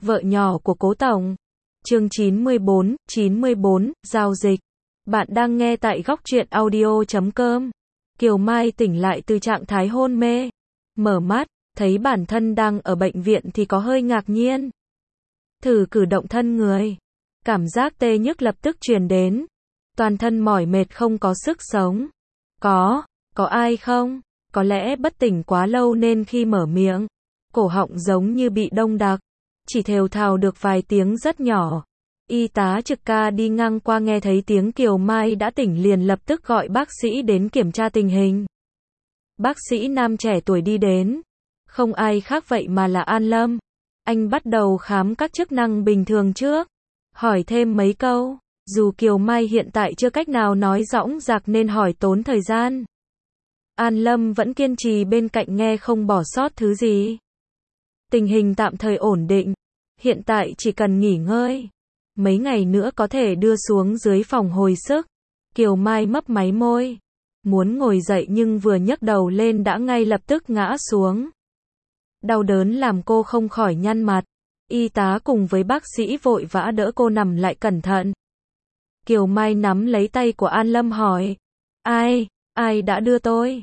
Vợ nhỏ của Cố Tổng. Chương 94, giao dịch. Bạn đang nghe tại góc truyện audio.com. Kiều Mai tỉnh lại từ trạng thái hôn mê. Mở mắt, thấy bản thân đang ở bệnh viện thì có hơi ngạc nhiên. Thử cử động thân người. Cảm giác tê nhức lập tức truyền đến. Toàn thân mỏi mệt không có sức sống. Có ai không? Có lẽ bất tỉnh quá lâu nên khi mở miệng, cổ họng giống như bị đông đặc. Chỉ thều thào được vài tiếng rất nhỏ. Y tá trực ca đi ngang qua nghe thấy tiếng Kiều Mai đã tỉnh liền lập tức gọi bác sĩ đến kiểm tra tình hình. Bác sĩ nam trẻ tuổi đi đến. Không ai khác vậy mà là An Lâm. Anh bắt đầu khám các chức năng bình thường trước. Hỏi thêm mấy câu. Dù Kiều Mai hiện tại chưa cách nào nói dõng dạc nên hỏi tốn thời gian. An Lâm vẫn kiên trì bên cạnh nghe không bỏ sót thứ gì. Tình hình tạm thời ổn định. Hiện tại chỉ cần nghỉ ngơi. Mấy ngày nữa có thể đưa xuống dưới phòng hồi sức. Kiều Mai mấp máy môi. Muốn ngồi dậy nhưng vừa nhấc đầu lên đã ngay lập tức ngã xuống. Đau đớn làm cô không khỏi nhăn mặt. Y tá cùng với bác sĩ vội vã đỡ cô nằm lại cẩn thận. Kiều Mai nắm lấy tay của An Lâm hỏi. Ai đã đưa tôi?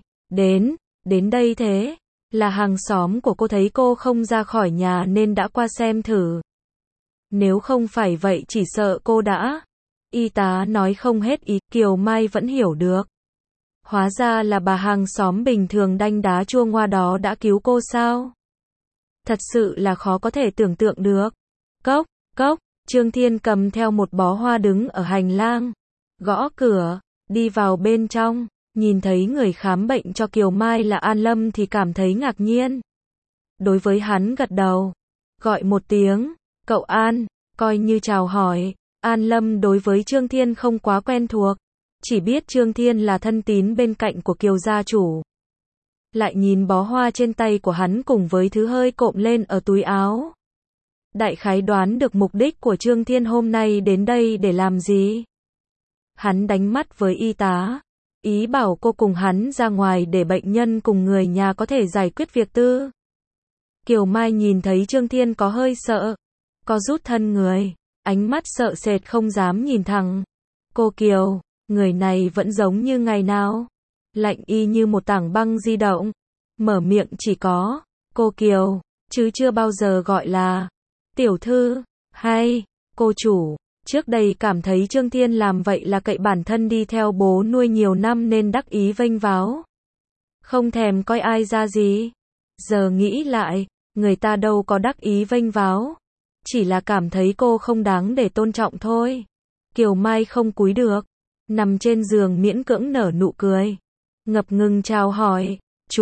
Đến đây thế? Là hàng xóm của cô thấy cô không ra khỏi nhà nên đã qua xem thử. Nếu không phải vậy chỉ sợ cô đã. Y tá nói không hết ý, Kiều Mai vẫn hiểu được. Hóa ra là bà hàng xóm bình thường đanh đá chua ngoa đó đã cứu cô sao? Thật sự là khó có thể tưởng tượng được. Cốc, Trương Thiên cầm theo một bó hoa đứng ở hành lang. Gõ cửa, đi vào bên trong. Nhìn thấy người khám bệnh cho Kiều Mai là An Lâm thì cảm thấy ngạc nhiên. Đối với hắn gật đầu. Gọi một tiếng, cậu An, coi như chào hỏi. An Lâm đối với Trương Thiên không quá quen thuộc. Chỉ biết Trương Thiên là thân tín bên cạnh của Kiều gia chủ. Lại nhìn bó hoa trên tay của hắn cùng với thứ hơi cộm lên ở túi áo. Đại khái đoán được mục đích của Trương Thiên hôm nay đến đây để làm gì. Hắn đánh mắt với y tá. Ý bảo cô cùng hắn ra ngoài để bệnh nhân cùng người nhà có thể giải quyết việc tư. Kiều Mai nhìn thấy Trương Thiên có hơi sợ. Có rút thân người. Ánh mắt sợ sệt không dám nhìn thẳng. Cô Kiều, người này vẫn giống như ngày nào. Lạnh y như một tảng băng di động. Mở miệng chỉ có cô Kiều, chứ chưa bao giờ gọi là tiểu thư, hay cô chủ. Trước đây cảm thấy Trương Thiên làm vậy là cậy bản thân đi theo bố nuôi nhiều năm nên đắc ý vênh váo. Không thèm coi ai ra gì. Giờ nghĩ lại, người ta đâu có đắc ý vênh váo. Chỉ là cảm thấy cô không đáng để tôn trọng thôi. Kiều Mai không cúi được. Nằm trên giường miễn cưỡng nở nụ cười. Ngập ngừng chào hỏi.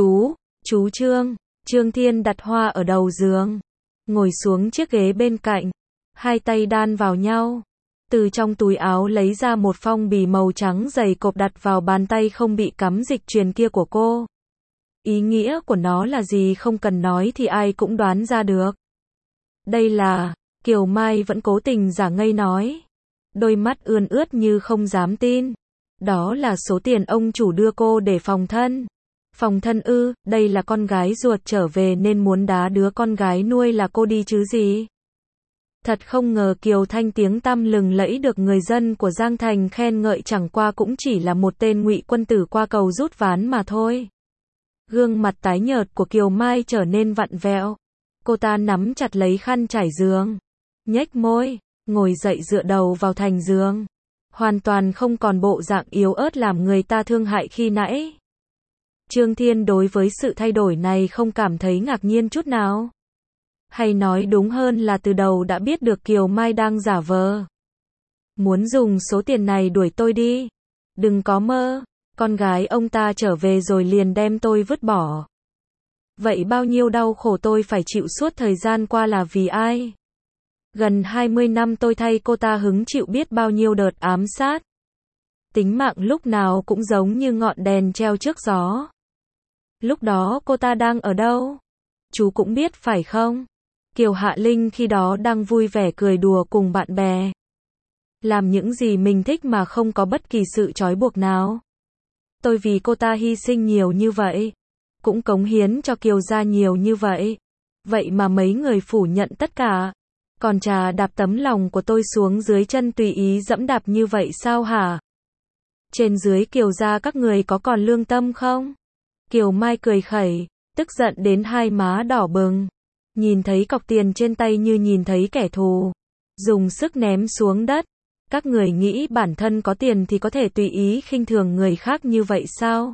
Chú Trương. Trương Thiên đặt hoa ở đầu giường. Ngồi xuống chiếc ghế bên cạnh. Hai tay đan vào nhau. Từ trong túi áo lấy ra một phong bì màu trắng dày cộp đặt vào bàn tay không bị cắm dịch truyền kia của cô. Ý nghĩa của nó là gì không cần nói thì ai cũng đoán ra được. Đây là, Kiều Mai vẫn cố tình giả ngây nói. Đôi mắt ươn ướt như không dám tin. Đó là số tiền ông chủ đưa cô để phòng thân. Phòng thân ư, đây là con gái ruột trở về nên muốn đá đứa con gái nuôi là cô đi chứ gì. Thật không ngờ Kiều Thanh tiếng tăm lừng lẫy được người dân của Giang Thành khen ngợi chẳng qua cũng chỉ là một tên ngụy quân tử qua cầu rút ván mà thôi. Gương mặt tái nhợt của Kiều Mai trở nên vặn vẹo. Cô ta nắm chặt lấy khăn trải giường. Nhếch môi, ngồi dậy dựa đầu vào thành giường. Hoàn toàn không còn bộ dạng yếu ớt làm người ta thương hại khi nãy. Trương Thiên đối với sự thay đổi này không cảm thấy ngạc nhiên chút nào. Hay nói đúng hơn là từ đầu đã biết được Kiều Mai đang giả vờ. Muốn dùng số tiền này đuổi tôi đi. Đừng có mơ, con gái ông ta trở về rồi liền đem tôi vứt bỏ. Vậy bao nhiêu đau khổ tôi phải chịu suốt thời gian qua là vì ai? Gần 20 năm tôi thay cô ta hứng chịu biết bao nhiêu đợt ám sát. Tính mạng lúc nào cũng giống như ngọn đèn treo trước gió. Lúc đó cô ta đang ở đâu? Chú cũng biết phải không? Kiều Hạ Linh khi đó đang vui vẻ cười đùa cùng bạn bè. Làm những gì mình thích mà không có bất kỳ sự trói buộc nào. Tôi vì cô ta hy sinh nhiều như vậy. Cũng cống hiến cho Kiều gia nhiều như vậy. Vậy mà mấy người phủ nhận tất cả. Còn trà đạp tấm lòng của tôi xuống dưới chân tùy ý dẫm đạp như vậy sao hả? Trên dưới Kiều gia các người có còn lương tâm không? Kiều Mai cười khẩy, tức giận đến hai má đỏ bừng. Nhìn thấy cọc tiền trên tay như nhìn thấy kẻ thù. Dùng sức ném xuống đất. Các người nghĩ bản thân có tiền thì có thể tùy ý khinh thường người khác như vậy sao?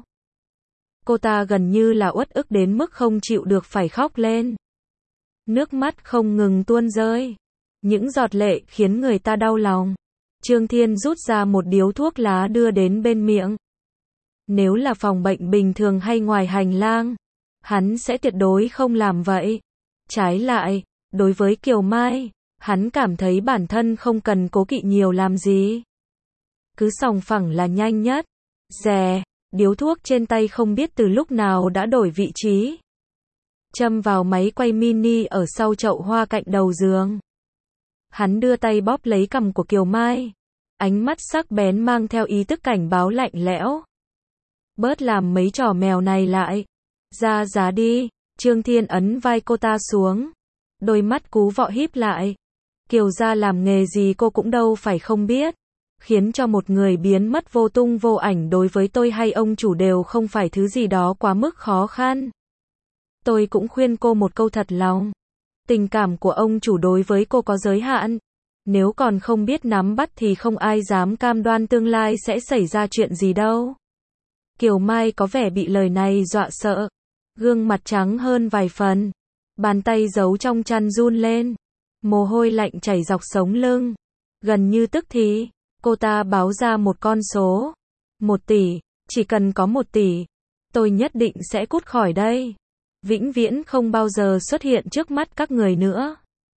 Cô ta gần như là uất ức đến mức không chịu được phải khóc lên. Nước mắt không ngừng tuôn rơi. Những giọt lệ khiến người ta đau lòng. Trương Thiên rút ra một điếu thuốc lá đưa đến bên miệng. Nếu là phòng bệnh bình thường hay ngoài hành lang, hắn sẽ tuyệt đối không làm vậy. Trái lại, đối với Kiều Mai, hắn cảm thấy bản thân không cần cố kỵ nhiều làm gì. Cứ sòng phẳng là nhanh nhất. Rè, điếu thuốc trên tay không biết từ lúc nào đã đổi vị trí. Châm vào máy quay mini ở sau chậu hoa cạnh đầu giường. Hắn đưa tay bóp lấy cằm của Kiều Mai. Ánh mắt sắc bén mang theo ý tức cảnh báo lạnh lẽo. Bớt làm mấy trò mèo này lại. Ra giá đi. Trương Thiên ấn vai cô ta xuống. Đôi mắt cú vọ híp lại. Kiều gia làm nghề gì cô cũng đâu phải không biết. Khiến cho một người biến mất vô tung vô ảnh đối với tôi hay ông chủ đều không phải thứ gì đó quá mức khó khăn. Tôi cũng khuyên cô một câu thật lòng. Tình cảm của ông chủ đối với cô có giới hạn. Nếu còn không biết nắm bắt thì không ai dám cam đoan tương lai sẽ xảy ra chuyện gì đâu. Kiều Mai có vẻ bị lời này dọa sợ. Gương mặt trắng hơn vài phần. Bàn tay giấu trong chăn run lên. Mồ hôi lạnh chảy dọc sống lưng. Gần như tức thì, cô ta báo ra một con số. 1 tỷ, chỉ cần có 1 tỷ. Tôi nhất định sẽ cút khỏi đây. Vĩnh viễn không bao giờ xuất hiện trước mắt các người nữa.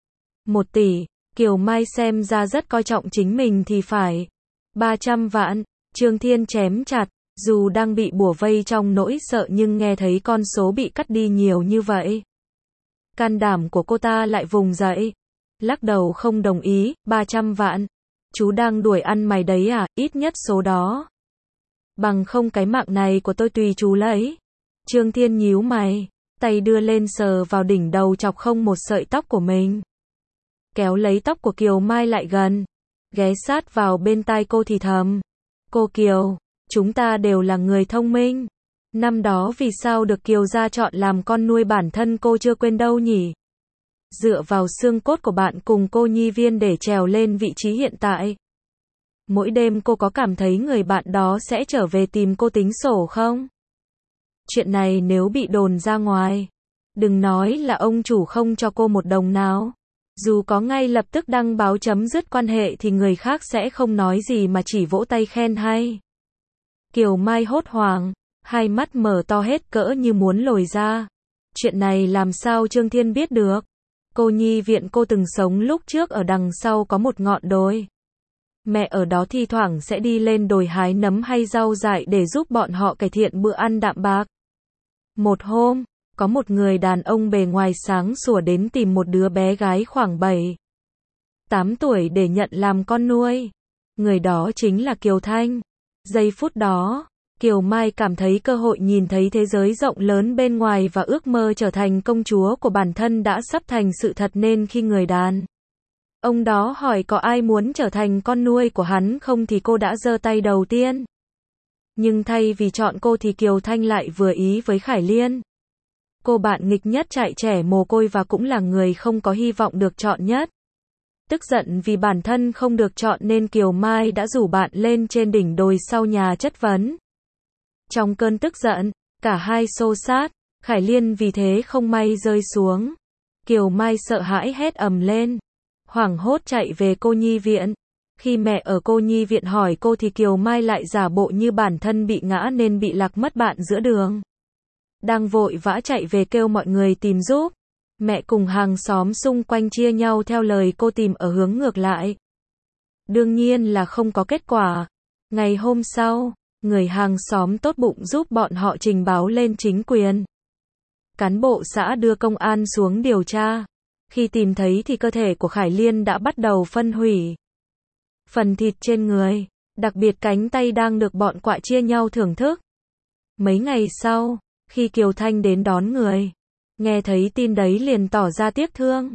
1 tỷ, Kiều Mai xem ra rất coi trọng chính mình thì phải. 300 vạn, Trương Thiên chém chặt, dù đang bị bủa vây trong nỗi sợ nhưng nghe thấy con số bị cắt đi nhiều như vậy. Can đảm của cô ta lại vùng dậy. Lắc đầu không đồng ý, 300 vạn. Chú đang đuổi ăn mày đấy à, ít nhất số đó. Bằng không cái mạng này của tôi tùy chú lấy. Trương Thiên nhíu mày, tay đưa lên sờ vào đỉnh đầu chọc không một sợi tóc của mình. Kéo lấy tóc của Kiều Mai lại gần, ghé sát vào bên tai cô thì thầm. Cô Kiều, chúng ta đều là người thông minh. Năm đó vì sao được Kiều gia chọn làm con nuôi bản thân cô chưa quên đâu nhỉ? Dựa vào xương cốt của bạn cùng cô nhi viên để trèo lên vị trí hiện tại. Mỗi đêm cô có cảm thấy người bạn đó sẽ trở về tìm cô tính sổ không? Chuyện này nếu bị đồn ra ngoài, đừng nói là ông chủ không cho cô một đồng nào. Dù có ngay lập tức đăng báo chấm dứt quan hệ thì người khác sẽ không nói gì mà chỉ vỗ tay khen hay. Kiều Mai hốt hoảng, hai mắt mở to hết cỡ như muốn lồi ra. Chuyện này làm sao Trương Thiên biết được? Cô nhi viện cô từng sống lúc trước ở đằng sau có một ngọn đồi. Mẹ ở đó thi thoảng sẽ đi lên đồi hái nấm hay rau dại để giúp bọn họ cải thiện bữa ăn đạm bạc. Một hôm, có một người đàn ông bề ngoài sáng sủa đến tìm một đứa bé gái khoảng 7-8 tuổi để nhận làm con nuôi. Người đó chính là Kiều Thanh. Giây phút đó, Kiều Mai cảm thấy cơ hội nhìn thấy thế giới rộng lớn bên ngoài và ước mơ trở thành công chúa của bản thân đã sắp thành sự thật nên khi người đàn ông đó hỏi có ai muốn trở thành con nuôi của hắn không thì cô đã giơ tay đầu tiên. Nhưng thay vì chọn cô thì Kiều Thanh lại vừa ý với Khải Liên. Cô bạn nghịch nhất chạy trẻ mồ côi và cũng là người không có hy vọng được chọn nhất. Tức giận vì bản thân không được chọn nên Kiều Mai đã rủ bạn lên trên đỉnh đồi sau nhà chất vấn. Trong cơn tức giận, cả hai xô xát, Khải Liên vì thế không may rơi xuống. Kiều Mai sợ hãi hét ầm lên, hoảng hốt chạy về cô nhi viện. Khi mẹ ở cô nhi viện hỏi cô thì Kiều Mai lại giả bộ như bản thân bị ngã nên bị lạc mất bạn giữa đường. Đang vội vã chạy về kêu mọi người tìm giúp. Mẹ cùng hàng xóm xung quanh chia nhau theo lời cô tìm ở hướng ngược lại. Đương nhiên là không có kết quả. Ngày hôm sau, người hàng xóm tốt bụng giúp bọn họ trình báo lên chính quyền. Cán bộ xã đưa công an xuống điều tra. Khi tìm thấy thì cơ thể của Khải Liên đã bắt đầu phân hủy. Phần thịt trên người, đặc biệt cánh tay đang được bọn quạ chia nhau thưởng thức. Mấy ngày sau, khi Kiều Thanh đến đón người, nghe thấy tin đấy liền tỏ ra tiếc thương.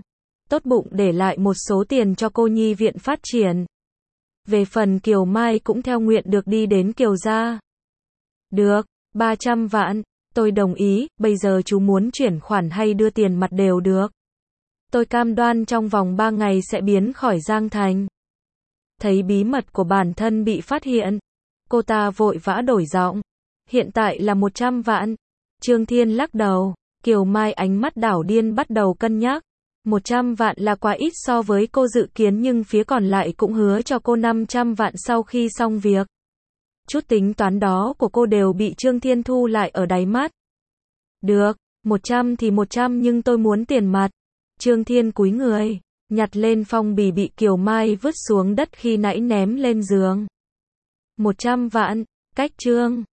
tốt bụng để lại một số tiền cho cô nhi viện phát triển. Về phần Kiều Mai cũng theo nguyện được đi đến Kiều gia. Được, 300 vạn, tôi đồng ý, bây giờ chú muốn chuyển khoản hay đưa tiền mặt đều được. Tôi cam đoan trong vòng 3 ngày sẽ biến khỏi Giang Thành. Thấy bí mật của bản thân bị phát hiện, cô ta vội vã đổi giọng. Hiện tại là 100 vạn. Trương Thiên lắc đầu, Kiều Mai ánh mắt đảo điên bắt đầu cân nhắc. 100 vạn là quá ít so với cô dự kiến nhưng phía còn lại cũng hứa cho cô 500 vạn sau khi xong việc. Chút tính toán đó của cô đều bị Trương Thiên thu lại ở đáy mắt. Được, 100 thì 100 nhưng tôi muốn tiền mặt. Trương Thiên cúi người, nhặt lên phong bì bị Kiều Mai vứt xuống đất khi nãy ném lên giường. 100 vạn, cách Trương